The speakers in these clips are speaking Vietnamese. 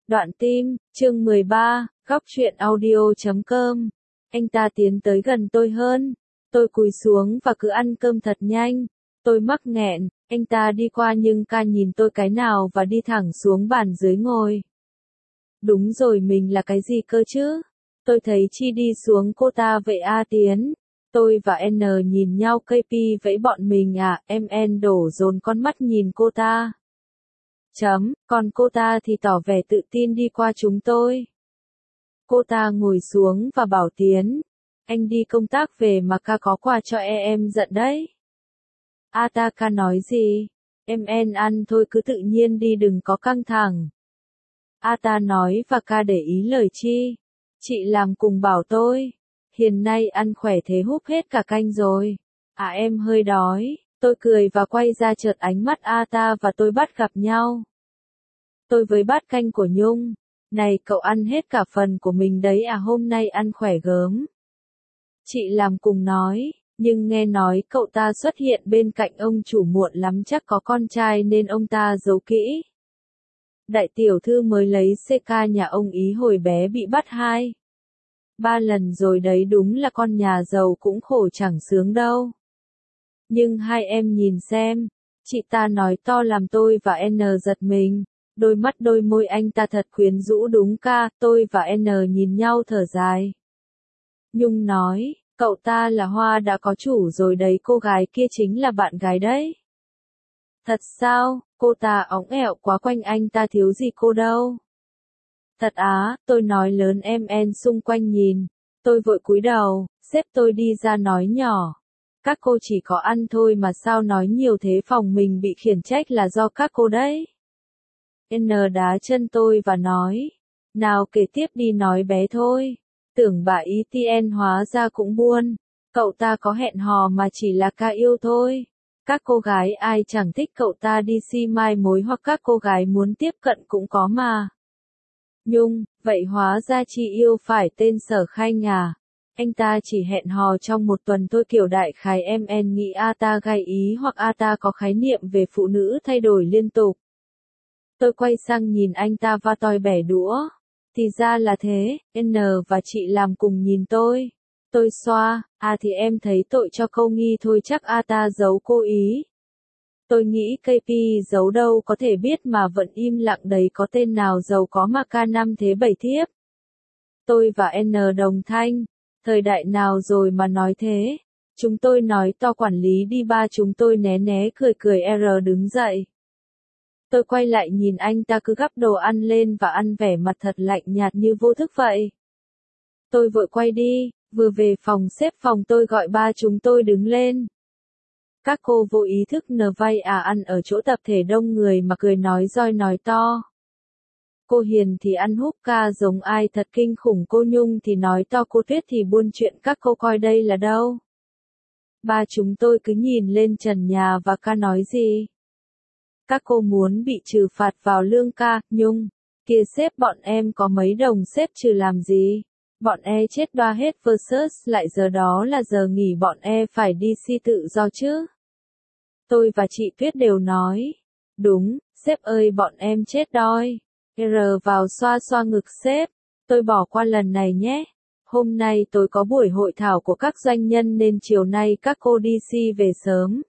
Đoạn tim, chương 13, góc truyện audio.com. Anh ta tiến tới gần tôi hơn. Tôi cúi xuống và cứ ăn cơm thật nhanh. Tôi mắc nghẹn, anh ta đi qua nhưng ca nhìn tôi cái nào và đi thẳng xuống bàn dưới ngồi. Đúng rồi, mình là cái gì cơ chứ? Tôi thấy Chi đi xuống, cô ta vậy A Tiến. Tôi và N nhìn nhau, KP vẫy bọn mình à, em N đổ dồn con mắt nhìn cô ta. Còn cô ta thì tỏ vẻ tự tin đi qua chúng tôi. Cô ta ngồi xuống và bảo Tiến, anh đi công tác về mà ca có quà cho em giận đấy. Ta ca nói gì? Em ăn thôi, cứ tự nhiên đi, đừng có căng thẳng. Ta nói và ca để ý lời Chi. Chị làm cùng bảo tôi, hiền nay ăn khỏe thế húp hết cả canh rồi. Em hơi đói. Tôi cười và quay ra, chợt ánh mắt ta và tôi bắt gặp nhau. Tôi với bát canh của Nhung. Này, cậu ăn hết cả phần của mình đấy à, hôm nay ăn khỏe gớm. Chị làm cùng nói, nhưng nghe nói cậu ta xuất hiện bên cạnh ông chủ muộn lắm, chắc có con trai nên ông ta giấu kỹ. Đại tiểu thư mới lấy CK nhà ông ý hồi bé bị bắt 2-3 lần rồi đấy, đúng là con nhà giàu cũng khổ chẳng sướng đâu. Nhưng hai em nhìn xem, chị ta nói to làm tôi và N giật mình. Đôi mắt đôi môi anh ta thật quyến rũ đúng ca, tôi và N nhìn nhau thở dài. Nhung nói, cậu ta là Hoa đã có chủ rồi đấy, cô gái kia chính là bạn gái đấy. Thật sao, cô ta óng ẹo quá, quanh anh ta thiếu gì cô đâu. Thật á, tôi nói lớn, em xung quanh nhìn. Tôi vội cúi đầu, sếp tôi đi ra nói nhỏ. Các cô chỉ có ăn thôi mà sao nói nhiều thế, phòng mình bị khiển trách là do các cô đấy. N đá chân tôi và nói, nào kể tiếp đi, nói bé thôi. Tưởng bà ý TN hóa ra cũng buôn. Cậu ta có hẹn hò mà chỉ là ca yêu thôi. Các cô gái ai chẳng thích cậu ta đi si mai mối, hoặc các cô gái muốn tiếp cận cũng có mà. Nhung, vậy hóa ra Chi yêu phải tên Sở Khanh à? Anh ta chỉ hẹn hò trong 1 tuần thôi, kiểu đại khái em nghĩ ta gay ý hoặc ta có khái niệm về phụ nữ thay đổi liên tục. Tôi quay sang nhìn anh ta và tôi bẻ đũa. Thì ra là thế, N và chị làm cùng nhìn tôi. Tôi xoa, thì em thấy tội cho câu nghi thôi, chắc ta giấu cố ý. Tôi nghĩ KP giấu đâu có thể biết mà vẫn im lặng đấy, có tên nào giàu có mà K5 thế 7 thiếp. Tôi và N đồng thanh, thời đại nào rồi mà nói thế. Chúng tôi nói to, quản lý đi ba. Chúng tôi né né cười cười. R đứng dậy. Tôi quay lại nhìn anh ta cứ gắp đồ ăn lên và ăn vẻ mặt thật lạnh nhạt như vô thức vậy. Tôi vội quay đi, vừa về phòng xếp phòng tôi gọi ba chúng tôi đứng lên. Các cô vô ý thức vay ăn ở chỗ tập thể đông người mà cười nói roi nói to. Cô Hiền thì ăn húp ca giống ai thật kinh khủng, cô Nhung thì nói to, cô Tuyết thì buôn chuyện, các cô coi đây là đâu. Ba chúng tôi cứ nhìn lên trần nhà và ca nói gì. Các cô muốn bị trừ phạt vào lương ca. Nhung, kia sếp, bọn em có mấy đồng sếp trừ làm gì? Bọn chết đoa hết versus lại, giờ đó là giờ nghỉ, bọn phải đi si tự do chứ. Tôi và chị Tuyết đều nói, đúng, sếp ơi, bọn em chết đói. R vào xoa xoa ngực sếp, tôi bỏ qua lần này nhé. Hôm nay tôi có buổi hội thảo của các doanh nhân nên chiều nay các cô đi si về sớm.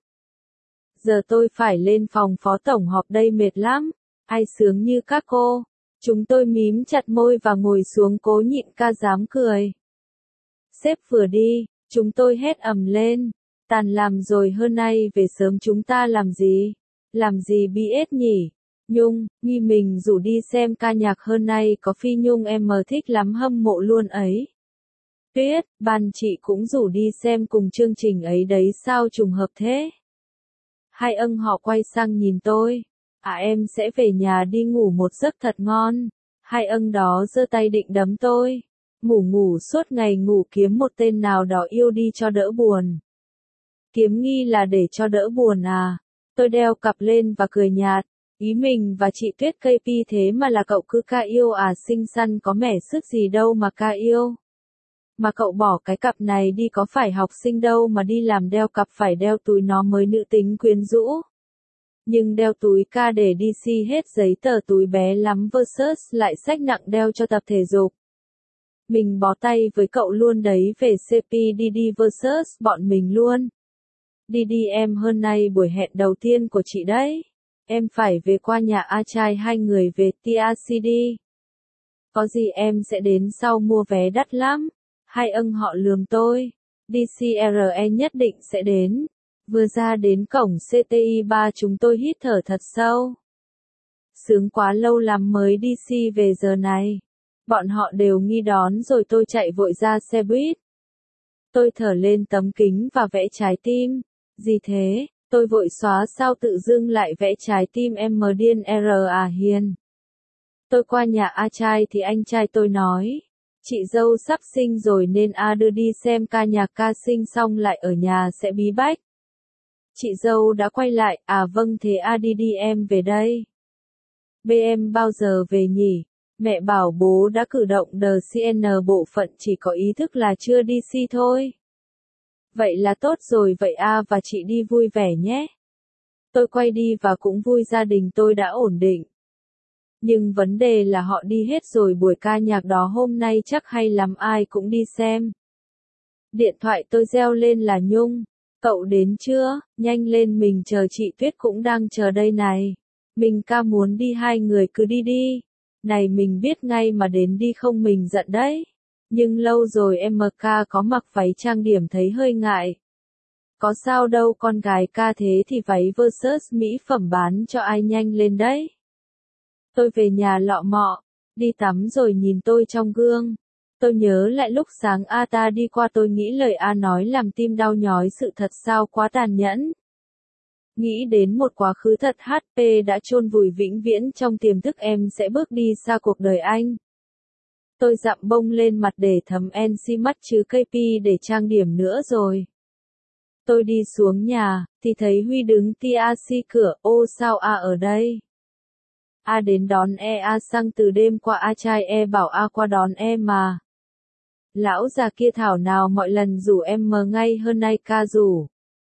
Giờ tôi phải lên phòng phó tổng họp đây, mệt lắm. Ai sướng như các cô. Chúng tôi mím chặt môi và ngồi xuống cố nhịn ca dám cười. Sếp vừa đi, chúng tôi hét ầm lên. Tàn làm rồi, hơn nay về sớm chúng ta làm gì? Làm gì BS nhỉ? Nhung, nghi mình rủ đi xem ca nhạc hơn nay có Phi Nhung, em thích lắm, hâm mộ luôn ấy. Tuyết, ban chị cũng rủ đi xem cùng chương trình ấy đấy, sao trùng hợp thế? Hai họ quay sang nhìn tôi. Em sẽ về nhà đi ngủ một giấc thật ngon. Hai đó giơ tay định đấm tôi. Ngủ suốt ngày, ngủ kiếm một tên nào đó yêu đi cho đỡ buồn. Kiếm nghi là để cho đỡ buồn à? Tôi đeo cặp lên và cười nhạt. Ý mình và chị Tuyết KP thế mà là cậu cứ ca yêu à, xinh xắn có mẻ sức gì đâu mà ca yêu. Mà cậu bỏ cái cặp này đi, có phải học sinh đâu mà đi làm đeo cặp, phải đeo túi nó mới nữ tính quyến rũ. Nhưng đeo túi ca để DC hết giấy tờ túi bé lắm versus lại xách nặng đeo cho tập thể dục. Mình bó tay với cậu luôn đấy về CPDD versus bọn mình luôn. Didi em hôm nay buổi hẹn đầu tiên của chị đấy. Em phải về qua nhà A trai hai người về TRCD. Có gì em sẽ đến sau mua vé đắt lắm. Hai ân họ lườm tôi. DCRE nhất định sẽ đến. Vừa ra đến cổng CTI 3 chúng tôi hít thở thật sâu. Sướng quá lâu lắm mới DC về giờ này. Bọn họ đều nghi đón rồi tôi chạy vội ra xe buýt. Tôi thở lên tấm kính và vẽ trái tim. Gì thế? Tôi vội xóa sao tự dưng lại vẽ trái tim em mờ điên R.A. Hiền. Tôi qua nhà A trai thì anh trai tôi nói. Chị dâu sắp sinh rồi nên A đưa đi xem ca nhạc ca sinh xong lại ở nhà sẽ bí bách. Chị dâu đã quay lại, à vâng thế A đi em về đây. Em bao giờ về nhỉ? Mẹ bảo bố đã cử động DCN bộ phận chỉ có ý thức là chưa DC thôi. Vậy là tốt rồi vậy A và chị đi vui vẻ nhé. Tôi quay đi và cũng vui gia đình tôi đã ổn định. Nhưng vấn đề là họ đi hết rồi buổi ca nhạc đó hôm nay chắc hay lắm ai cũng đi xem. Điện thoại tôi reo lên là Nhung. Cậu đến chưa? Nhanh lên mình chờ chị Tuyết cũng đang chờ đây này. Mình ca muốn đi hai người cứ đi đi. Này mình biết ngay mà đến đi không mình giận đấy. Nhưng lâu rồi MK có mặc váy trang điểm thấy hơi ngại. Có sao đâu con gái ca thế thì váy versus mỹ phẩm bán cho ai nhanh lên đấy. Tôi về nhà lọ mọ, đi tắm rồi nhìn tôi trong gương. Tôi nhớ lại lúc sáng A ta đi qua tôi nghĩ lời A nói làm tim đau nhói sự thật sao quá tàn nhẫn. Nghĩ đến một quá khứ thật HP đã chôn vùi vĩnh viễn trong tiềm thức em sẽ bước đi xa cuộc đời anh. Tôi dặm bông lên mặt để thấm NC mắt chứ KP để trang điểm nữa rồi. Tôi đi xuống nhà, thì thấy Huy đứng TRC cửa, ô sao A ở đây? A đến đón A sang từ đêm qua A trai bảo A qua đón mà. Lão già kia thảo nào mọi lần rủ em mờ ngay hơn nay ca rủ.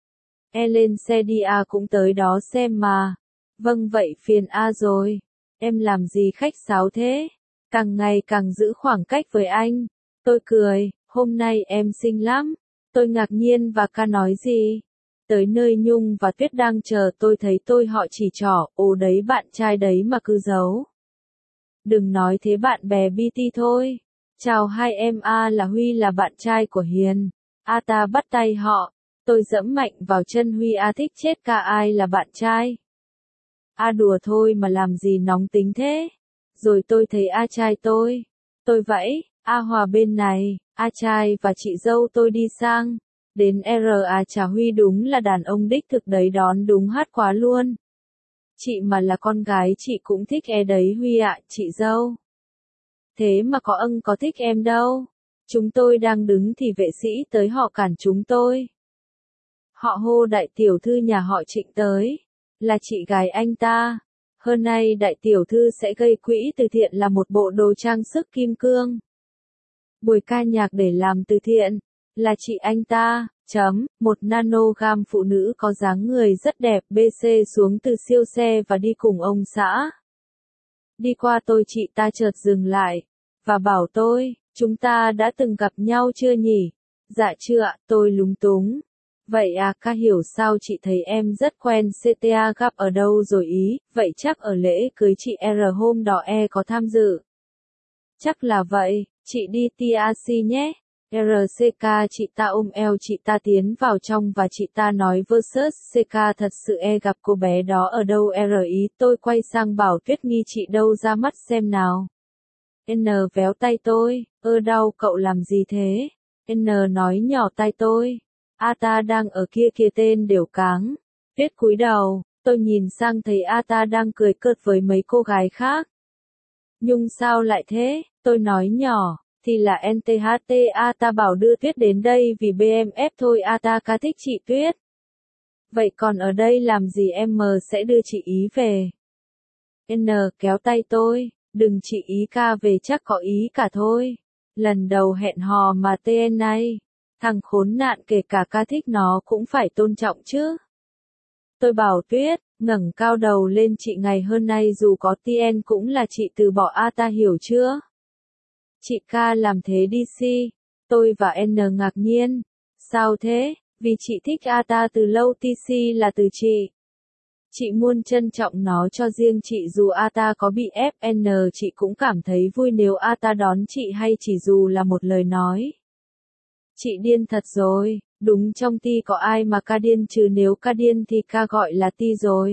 Lên xe đi A cũng tới đó xem mà. Vâng vậy phiền A rồi. Em làm gì khách sáo thế? Càng ngày càng giữ khoảng cách với anh. Tôi cười, hôm nay em xinh lắm. Tôi ngạc nhiên và ca nói gì? Tới nơi Nhung và Tuyết đang chờ tôi thấy tôi họ chỉ trỏ, ồ đấy bạn trai đấy mà cứ giấu. Đừng nói thế bạn bè BT thôi. Chào hai em A là Huy là bạn trai của Hiền. A ta bắt tay họ. Tôi dẫm mạnh vào chân Huy A thích chết ca ai là bạn trai. A đùa thôi mà làm gì nóng tính thế. Rồi tôi thấy A trai tôi. Tôi vẫy, A Hòa bên này, A trai và chị dâu tôi đi sang. Đến R.A. chả Huy đúng là đàn ông đích thực đấy đón đúng hát quá luôn. Chị mà là con gái chị cũng thích đấy Huy ạ, chị dâu. Thế mà có có thích em đâu. Chúng tôi đang đứng thì vệ sĩ tới họ cản chúng tôi. Họ hô đại tiểu thư nhà họ Trịnh tới. Là chị gái anh ta. Hôm nay đại tiểu thư sẽ gây quỹ từ thiện là một bộ đồ trang sức kim cương. Buổi ca nhạc để làm từ thiện. Là chị anh ta, một nanogam phụ nữ có dáng người rất đẹp BC xuống từ siêu xe và đi cùng ông xã. Đi qua tôi chị ta chợt dừng lại, và bảo tôi, chúng ta đã từng gặp nhau chưa nhỉ? Dạ chưa ạ, tôi lúng túng. Vậy à ca hiểu sao chị thấy em rất quen CTA gặp ở đâu rồi ý, vậy chắc ở lễ cưới chị R hôm đó có tham dự. Chắc là vậy, chị đi TRC nhé. RCK chị ta ôm eo chị ta tiến vào trong và chị ta nói versus CK thật sự gặp cô bé đó ở đâu ý tôi quay sang bảo Tuyết nghi chị đâu ra mắt xem nào. N véo tay tôi, đau cậu làm gì thế? N nói nhỏ tay tôi. A ta đang ở kia kia tên đều cáng. Tuyết cúi đầu, tôi nhìn sang thấy A ta đang cười cợt với mấy cô gái khác. Nhung sao lại thế? Tôi nói nhỏ. Thì là NTHT A ta bảo đưa Tuyết đến đây vì BMF thôi A ta ca thích chị Tuyết. Vậy còn ở đây làm gì em sẽ đưa chị ý về. N kéo tay tôi, đừng chị ý ca về chắc có ý cả thôi. Lần đầu hẹn hò mà TN này, thằng khốn nạn kể cả ca thích nó cũng phải tôn trọng chứ. Tôi bảo Tuyết, ngẩng cao đầu lên chị ngày hôm nay dù có TN cũng là chị từ bỏ A ta hiểu chưa? Chị ca làm thế đi si. Tôi và N ngạc nhiên. Sao thế? Vì chị thích A ta từ lâu TC là từ chị. Chị muốn trân trọng nó cho riêng chị dù A ta có bị FN chị cũng cảm thấy vui nếu A ta đón chị hay chỉ dù là một lời nói. Chị điên thật rồi, đúng trong ti có ai mà ca điên chứ nếu ca điên thì ca gọi là ti rồi.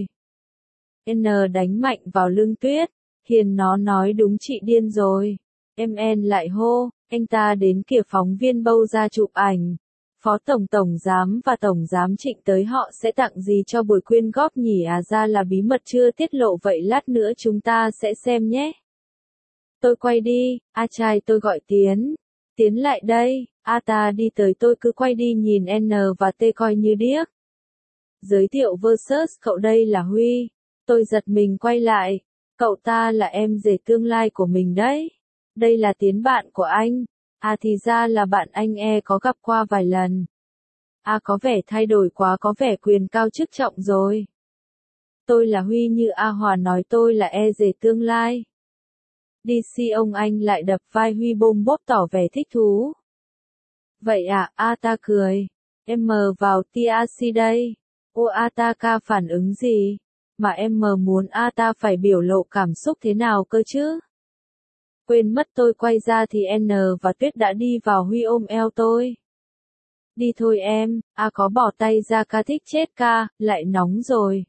N đánh mạnh vào lưng Tuyết, Hiền nó nói đúng chị điên rồi. MN lại hô, anh ta đến kìa phóng viên bâu ra chụp ảnh. Phó Tổng Giám và Tổng Giám Trịnh tới họ sẽ tặng gì cho buổi quyên góp nhỉ à ra là bí mật chưa tiết lộ vậy lát nữa chúng ta sẽ xem nhé. Tôi quay đi, A trai tôi gọi Tiến. Tiến lại đây, A ta đi tới tôi cứ quay đi nhìn N và T coi như điếc. Giới thiệu versus cậu đây là Huy. Tôi giật mình quay lại. Cậu ta là em rể tương lai của mình đấy. Đây là Tiến bạn của anh. À thì ra là bạn anh có gặp qua vài lần. À có vẻ thay đổi quá có vẻ quyền cao chức trọng rồi. Tôi là Huy như A Hòa nói tôi là rể tương lai. DC ông anh lại đập vai Huy bôm bốp tỏ vẻ thích thú. Vậy à, A ta cười. Em mờ vào TRC đây. Ô A ta ca phản ứng gì? Mà em mờ muốn A ta phải biểu lộ cảm xúc thế nào cơ chứ? Quên mất tôi quay ra thì N và Tuyết đã đi vào Huy ôm eo tôi. Đi thôi em, A có bỏ tay ra ca thích chết ca, lại nóng rồi.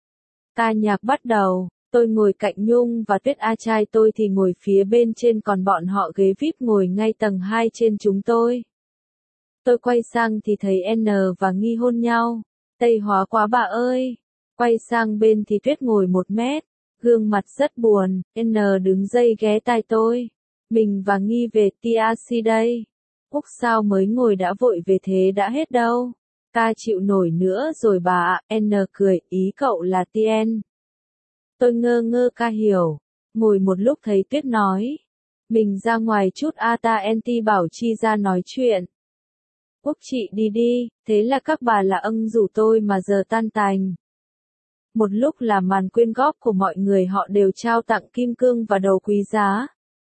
Ca nhạc bắt đầu, tôi ngồi cạnh Nhung và Tuyết A trai tôi thì ngồi phía bên trên còn bọn họ ghế VIP ngồi ngay tầng 2 trên chúng tôi. Tôi quay sang thì thấy N và Nghi hôn nhau. Tây hóa quá bà ơi. Quay sang bên thì Tuyết ngồi 1 mét. Gương mặt rất buồn, N đứng dây ghé tai tôi. Mình và Nghi về TRC đây. Úc sao mới ngồi đã vội về thế đã hết đâu. Ca chịu nổi nữa rồi bà ạ, N cười, ý cậu là TN. Tôi ngơ ngơ ca hiểu. Ngồi một lúc thấy Tuyết nói. Mình ra ngoài chút A ta NT bảo Chi ra nói chuyện. Úc chị đi đi, thế là các bà là âng rủ tôi mà giờ tan tành. Một lúc là màn quyên góp của mọi người họ đều trao tặng kim cương và đồ quý giá.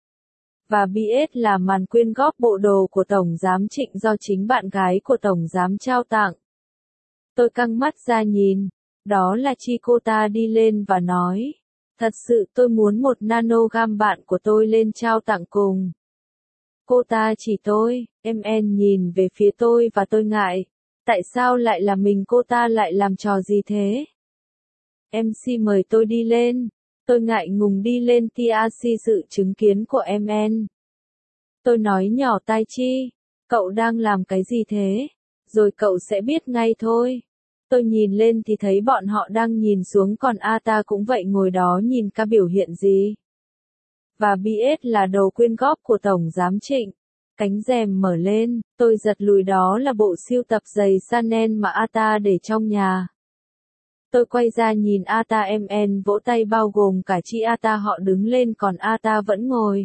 Và BS là màn quyên góp bộ đồ của Tổng Giám Trịnh do chính bạn gái của Tổng Giám trao tặng. Tôi căng mắt ra nhìn, đó là Chi cô ta đi lên và nói. Thật sự tôi muốn một nanogam bạn của tôi lên trao tặng cùng. Cô ta chỉ tôi, MN nhìn về phía tôi và tôi ngại. Tại sao lại là mình cô ta lại làm trò gì thế? MC mời tôi đi lên. Tôi ngại ngùng đi lên TRC sự chứng kiến của MN. Tôi nói nhỏ tai Chi. Cậu đang làm cái gì thế? Rồi cậu sẽ biết ngay thôi. Tôi nhìn lên thì thấy bọn họ đang nhìn xuống còn A ta cũng vậy ngồi đó nhìn ca biểu hiện gì. Và BS là đồ quyên góp của Tổng Giám Trịnh. Cánh rèm mở lên, tôi giật lùi đó là bộ sưu tập giày Chanel mà A ta để trong nhà. Tôi quay ra nhìn A ta MN vỗ tay bao gồm cả chị A ta họ đứng lên còn A ta vẫn ngồi.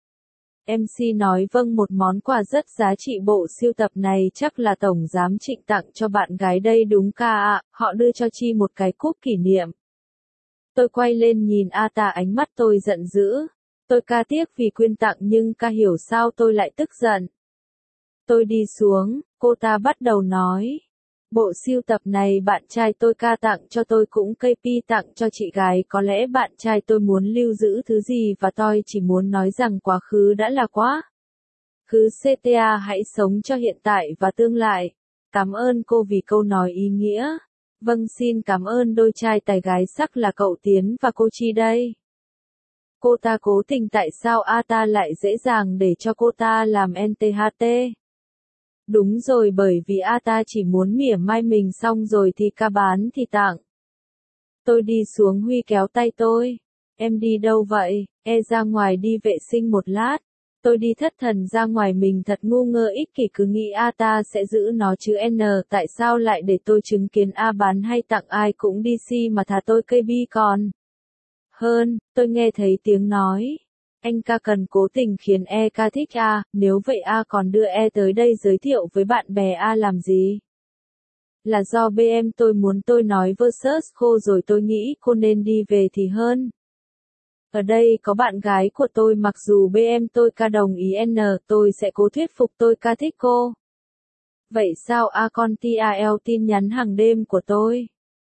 MC nói vâng một món quà rất giá trị bộ sưu tập này chắc là Tổng Giám Trịnh tặng cho bạn gái đây đúng ca ạ, họ đưa cho Chi một cái cúp kỷ niệm. Tôi quay lên nhìn A ta ánh mắt tôi giận dữ. Tôi ca tiếc vì quyên tặng nhưng ca hiểu sao tôi lại tức giận. Tôi đi xuống, cô ta bắt đầu nói. Bộ sưu tập này bạn trai tôi ca tặng cho tôi cũng KP tặng cho chị gái có lẽ bạn trai tôi muốn lưu giữ thứ gì và tôi chỉ muốn nói rằng quá khứ đã là quá. Khứ CTA hãy sống cho hiện tại và tương lai. Cảm ơn cô vì câu nói ý nghĩa. Vâng xin cảm ơn đôi trai tài gái sắc là cậu Tiến và cô Chi đây. Cô ta cố tình tại sao A ta lại dễ dàng để cho cô ta làm NTHT? Đúng rồi bởi vì A ta chỉ muốn mỉa mai mình xong rồi thì ca bán thì tặng. Tôi đi xuống Huy kéo tay tôi. Em đi đâu vậy? Ra ngoài đi vệ sinh một lát. Tôi đi thất thần ra ngoài mình thật ngu ngơ ích kỷ cứ nghĩ A ta sẽ giữ nó chứ N tại sao lại để tôi chứng kiến A bán hay tặng ai cũng đi si mà thà tôi KB còn. Hơn, tôi nghe thấy tiếng nói. Anh ca cần cố tình khiến ca thích A, nếu vậy A còn đưa tới đây giới thiệu với bạn bè A làm gì? Là do BM tôi muốn tôi nói versus cô rồi tôi nghĩ cô nên đi về thì hơn. Ở đây có bạn gái của tôi mặc dù BM tôi ca đồng ý N, tôi sẽ cố thuyết phục tôi ca thích cô. Vậy sao a con TAL tin nhắn hàng đêm của tôi?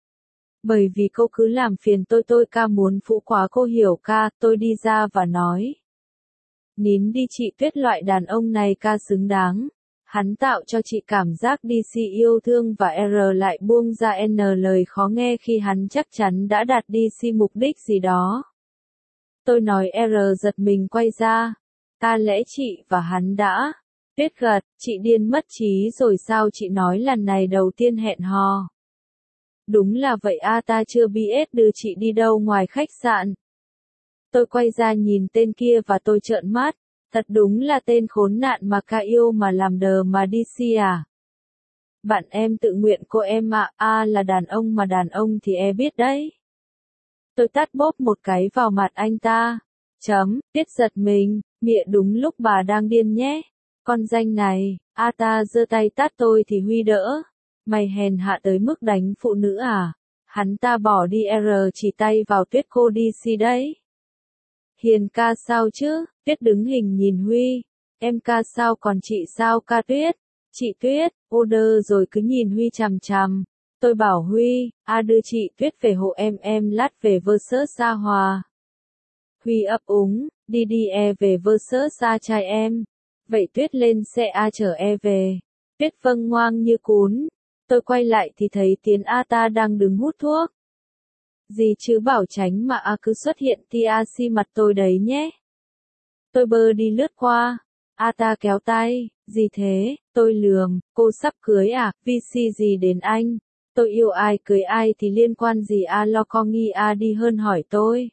Bởi vì cô cứ làm phiền tôi ca muốn phụ quá cô hiểu ca, tôi đi ra và nói. Nín đi chị Tuyết, loại đàn ông này ca xứng đáng. Hắn tạo cho chị cảm giác DC yêu thương và R lại buông ra N lời khó nghe khi hắn chắc chắn đã đạt DC mục đích gì đó. Tôi nói R giật mình quay ra. Ta lẽ chị và hắn đã. Tuyết gật, chị điên mất trí rồi sao, chị nói lần này đầu tiên hẹn hò. Đúng là vậy ta chưa biết đưa chị đi đâu ngoài khách sạn. Tôi quay ra nhìn tên kia và tôi trợn mắt. Thật đúng là tên khốn nạn mà ca yêu mà làm đờ mà đi si à. Bạn em tự nguyện cô em ạ, là đàn ông mà đàn ông thì biết đấy. Tôi tát bốp một cái vào mặt anh ta. Tiết giật mình, mịa đúng lúc bà đang điên nhé. Con danh này, ta giơ tay tát tôi thì Huy đỡ. Mày hèn hạ tới mức đánh phụ nữ à? Hắn ta bỏ đi chỉ tay vào Tuyết, cô đi si đấy. Hiền ca sao chứ? Tuyết đứng hình nhìn Huy. Em ca sao còn chị sao ca Tuyết? Chị Tuyết, order rồi cứ nhìn Huy chằm chằm. Tôi bảo Huy, đưa chị Tuyết về hộ em lát về versus Sa Hòa. Huy ấp úng, đi về versus Sa trai em. Vậy Tuyết lên xe chở về. Tuyết vâng ngoang như cún. Tôi quay lại thì thấy Tiến ta đang đứng hút thuốc. Gì chứ bảo tránh mà cứ xuất hiện TAC mặt tôi đấy nhé. Tôi bơ đi lướt qua. Ta kéo tay, gì thế, tôi lườm, cô sắp cưới à, VC gì đến anh. Tôi yêu ai cưới ai thì liên quan gì lo co nghi đi hơn hỏi tôi.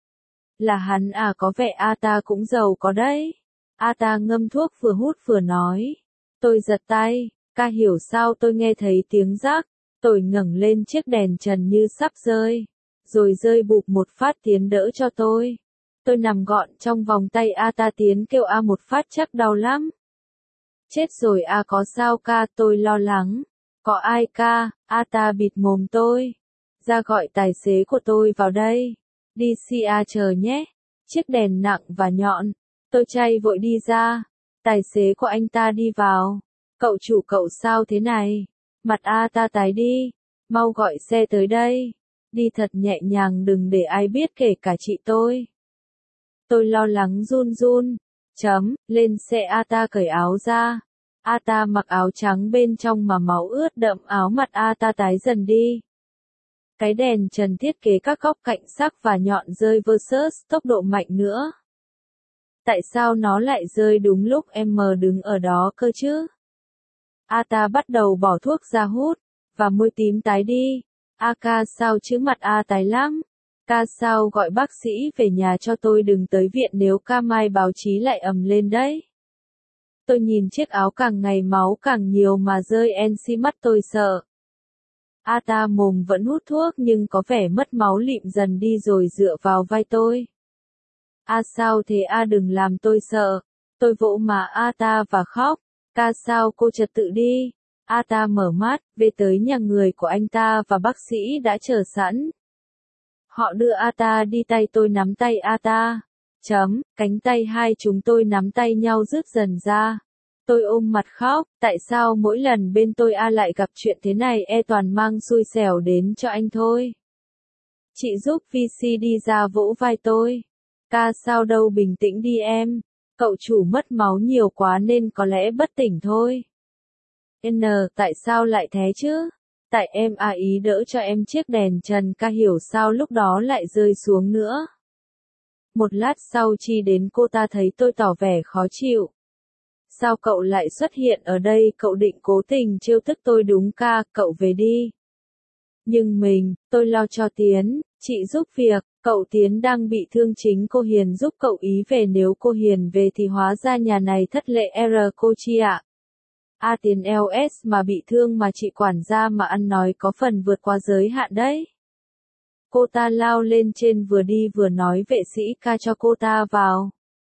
Là hắn có vẻ ta cũng giàu có đấy. Ta ngâm thuốc vừa hút vừa nói. Tôi giật tay, ca hiểu sao tôi nghe thấy tiếng rắc. Tôi ngẩng lên chiếc đèn trần như sắp rơi. Rồi rơi bụp một phát, Tiến đỡ cho tôi. Tôi nằm gọn trong vòng tay ta, Tiến kêu một phát chắc đau lắm. Chết rồi có sao ca, tôi lo lắng. Có ai ca, ta bịt mồm tôi. Ra gọi tài xế của tôi vào đây. Đi si chờ nhé. Chiếc đèn nặng và nhọn. Tôi chay vội đi ra. Tài xế của anh ta đi vào. Cậu chủ cậu sao thế này? Mặt ta tái đi. Mau gọi xe tới đây. Đi thật nhẹ nhàng đừng để ai biết kể cả chị tôi. Tôi lo lắng run run. Lên xe ta cởi áo ra. Ta mặc áo trắng bên trong mà máu ướt đậm áo, mặt ta tái dần đi. Cái đèn trần thiết kế các góc cạnh sắc và nhọn rơi versus tốc độ mạnh nữa. Tại sao nó lại rơi đúng lúc em đứng ở đó cơ chứ? Ta bắt đầu bỏ thuốc ra hút, và môi tím tái đi. Ca sao chứ, mặt tái lắm. Ca sao gọi bác sĩ về nhà cho tôi, đừng tới viện nếu ca mai báo chí lại ầm lên đấy. Tôi nhìn chiếc áo càng ngày máu càng nhiều mà rơi NC, mắt tôi sợ. Ta mồm vẫn hút thuốc nhưng có vẻ mất máu, lịm dần đi rồi dựa vào vai tôi. Sao thế đừng làm tôi sợ. Tôi vỗ mà ta và khóc. Ca sao cô trật tự đi. Ta mở mắt, về tới nhà người của anh ta và bác sĩ đã chờ sẵn. Họ đưa ta đi, tay tôi nắm tay ta. Cánh tay hai chúng tôi nắm tay nhau rút dần ra. Tôi ôm mặt khóc, tại sao mỗi lần bên tôi lại gặp chuyện thế này, toàn mang xui xẻo đến cho anh thôi. Chị giúp VC đi ra vỗ vai tôi. Ca sao đâu, bình tĩnh đi em. Cậu chủ mất máu nhiều quá nên có lẽ bất tỉnh thôi. Tại sao lại thế chứ? Tại em ý đỡ cho em chiếc đèn trần, ca hiểu sao lúc đó lại rơi xuống nữa. Một lát sau Chi đến, cô ta thấy tôi tỏ vẻ khó chịu. Sao cậu lại xuất hiện ở đây, cậu định cố tình trêu tức tôi đúng ca, cậu về đi. Nhưng tôi lo cho Tiến, chị giúp việc, cậu Tiến đang bị thương, chính cô Hiền giúp cậu ý về, nếu cô Hiền về thì hóa ra nhà này thất lệ cô Chi ạ. Tiến LS mà bị thương mà chị quản gia mà ăn nói có phần vượt qua giới hạn đấy. Cô ta lao lên trên vừa đi vừa nói vệ sĩ ca cho cô ta vào.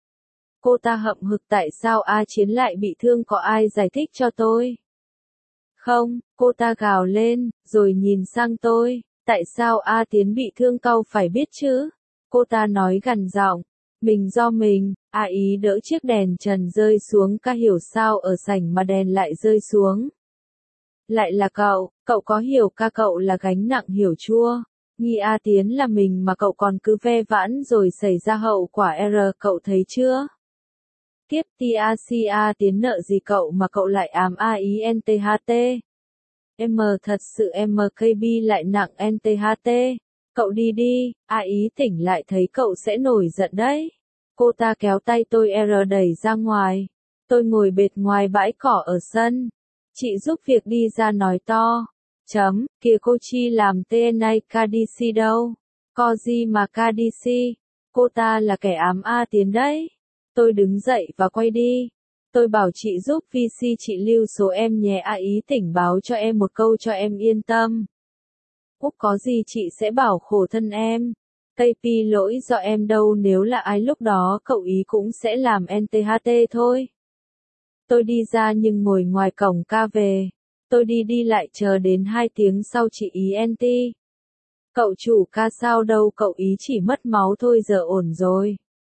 Cô ta hậm hực, tại sao Chiến lại bị thương, có ai giải thích cho tôi? Không, cô ta gào lên, rồi nhìn sang tôi. Tại sao A Tiến bị thương cậu phải biết chứ? Cô ta nói gằn giọng. Mình do mình, A Ý đỡ chiếc đèn trần rơi xuống, ca hiểu sao ở sảnh mà đèn lại rơi xuống. Lại là cậu có hiểu ca cậu là gánh nặng hiểu chua. Nghi A Tiến là mình mà cậu còn cứ ve vãn rồi xảy ra hậu quả cậu thấy chưa? Tiếp A Tiến nợ gì cậu mà cậu lại ám AINTHT? Thật sự MKB lại nặng NTHT. Cậu đi đi, A Ý tỉnh lại thấy cậu sẽ nổi giận đấy. Cô ta kéo tay tôi đẩy ra ngoài. Tôi ngồi bệt ngoài bãi cỏ ở sân. Chị giúp việc đi ra nói to. Kìa cô Chi làm TNA KDC đâu. Có gì mà KDC. Cô ta là kẻ ám A Tiến đấy. Tôi đứng dậy và quay đi. Tôi bảo chị giúp VC chị lưu số em nhé, A Ý tỉnh báo cho em một câu cho em yên tâm. Úc có gì chị sẽ bảo khổ thân em. KP lỗi do em đâu, nếu là ai lúc đó cậu ý cũng sẽ làm NTHT thôi. Tôi đi ra nhưng ngồi ngoài cổng ca về. Tôi đi lại chờ đến 2 tiếng sau chị ý NT. Cậu chủ ca sao đâu, cậu ý chỉ mất máu thôi, giờ ổn rồi.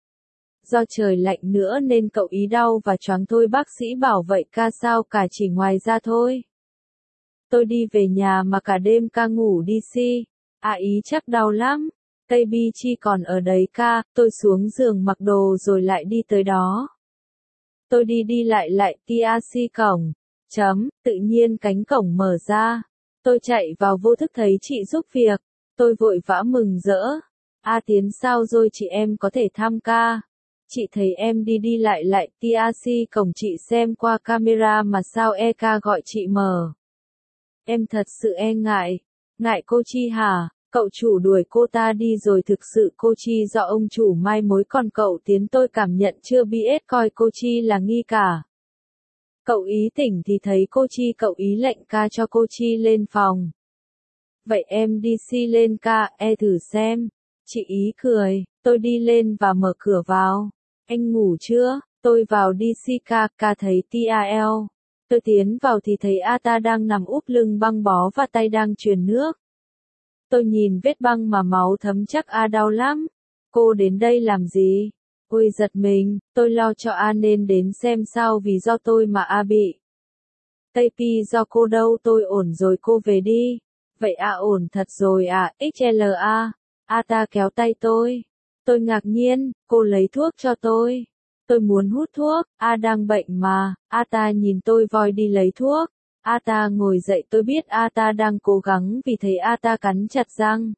Do trời lạnh nữa nên cậu ý đau và choáng thôi, bác sĩ bảo vậy ca sao cả, chỉ ngoài ra thôi. Tôi đi về nhà mà cả đêm ca ngủ đi si. A Ý chắc đau lắm. KB Chi còn ở đấy ca, tôi xuống giường mặc đồ rồi lại đi tới đó. Tôi đi lại TAC cổng. Tự nhiên cánh cổng mở ra. Tôi chạy vào vô thức thấy chị giúp việc. Tôi vội vã mừng rỡ. A Tiến sao rồi chị, em có thể thăm ca. Chị thấy em đi lại TAC cổng, chị xem qua camera mà sao ca gọi chị mở. Em thật sự ngại. Ngại cô Chi hả? Cậu chủ đuổi cô ta đi rồi, thực sự cô Chi do ông chủ mai mối, còn cậu Tiến tôi cảm nhận chưa biết coi cô Chi là nghi cả. Cậu ý tỉnh thì thấy cô Chi, cậu ý lệnh ca cho cô Chi lên phòng. Vậy em đi lên ca, thử xem. Chị ý cười, tôi đi lên và mở cửa vào. Anh ngủ chưa? Tôi vào ca thấy TAL. Tôi tiến vào thì thấy A ta đang nằm úp lưng băng bó và tay đang truyền nước. Tôi nhìn vết băng mà máu thấm, chắc A đau lắm. Cô đến đây làm gì? Ôi giật mình, tôi lo cho A nên đến xem sao, vì do tôi mà A bị. Tây Pi do cô đâu, tôi ổn rồi, cô về đi. Vậy A ổn thật rồi à, XLA. A ta kéo tay tôi. Tôi ngạc nhiên, cô lấy thuốc cho tôi. Tôi muốn hút thuốc, A đang bệnh mà. A ta nhìn tôi vòi đi lấy thuốc. A ta ngồi dậy, tôi biết A ta đang cố gắng vì thấy A ta cắn chặt răng.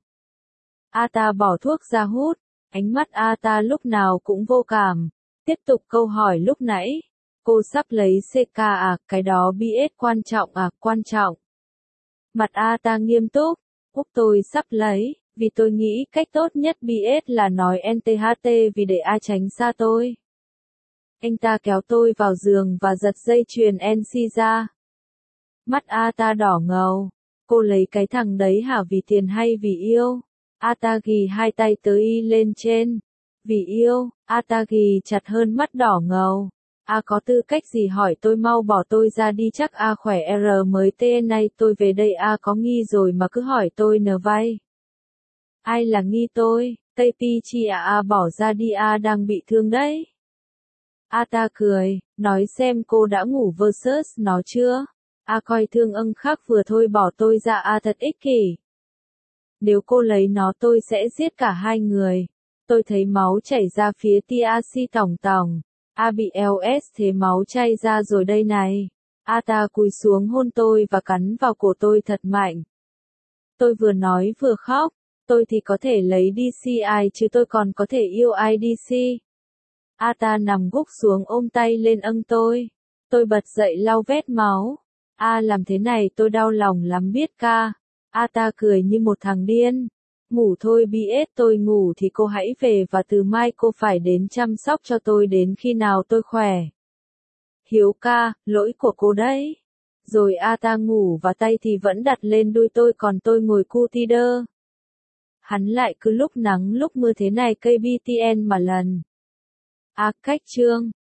A ta bỏ thuốc ra hút. Ánh mắt A ta lúc nào cũng vô cảm. Tiếp tục câu hỏi lúc nãy. Cô sắp lấy CK à, cái đó BS quan trọng à, quan trọng. Mặt A ta nghiêm túc. Úc tôi sắp lấy, vì tôi nghĩ cách tốt nhất BS là nói NTHT vì để A tránh xa tôi. Anh ta kéo tôi vào giường và giật dây chuyền NC ra. Mắt A ta đỏ ngầu. Cô lấy cái thằng đấy hả, vì tiền hay vì yêu? A ta ghi hai tay tới y lên trên. Vì yêu. A ta ghi chặt hơn, mắt đỏ ngầu. A có tư cách gì hỏi tôi, mau bỏ tôi ra đi, chắc A khỏe mới tên này, tôi về đây A có nghi rồi mà cứ hỏi tôi nờ vay. Ai là nghi tôi? Tây Pi Chi à, A bỏ ra đi, A đang bị thương đấy. A ta cười, nói xem cô đã ngủ versus nó chưa? A coi thương khắc vừa thôi bỏ tôi ra, A thật ích kỷ. Nếu cô lấy nó tôi sẽ giết cả hai người. Tôi thấy máu chảy ra phía TAC tỏng tỏng. A bị LS thế máu chay ra rồi đây này. A ta cúi xuống hôn tôi và cắn vào cổ tôi thật mạnh. Tôi vừa nói vừa khóc. Tôi thì có thể lấy DCI chứ tôi còn có thể yêu IDC. A ta nằm gục xuống ôm tay lên tôi. Tôi bật dậy lau vết máu. A làm thế này tôi đau lòng lắm biết ca. A ta cười như một thằng điên. Ngủ thôi BS, tôi ngủ thì cô hãy về và từ mai cô phải đến chăm sóc cho tôi đến khi nào tôi khỏe. Hiếu ca, lỗi của cô đấy. Rồi A ta ngủ và tay thì vẫn đặt lên đuôi tôi, còn tôi ngồi cu ti đơ. Hắn lại cứ lúc nắng lúc mưa thế này, cây BTN mà lần. A cách chương.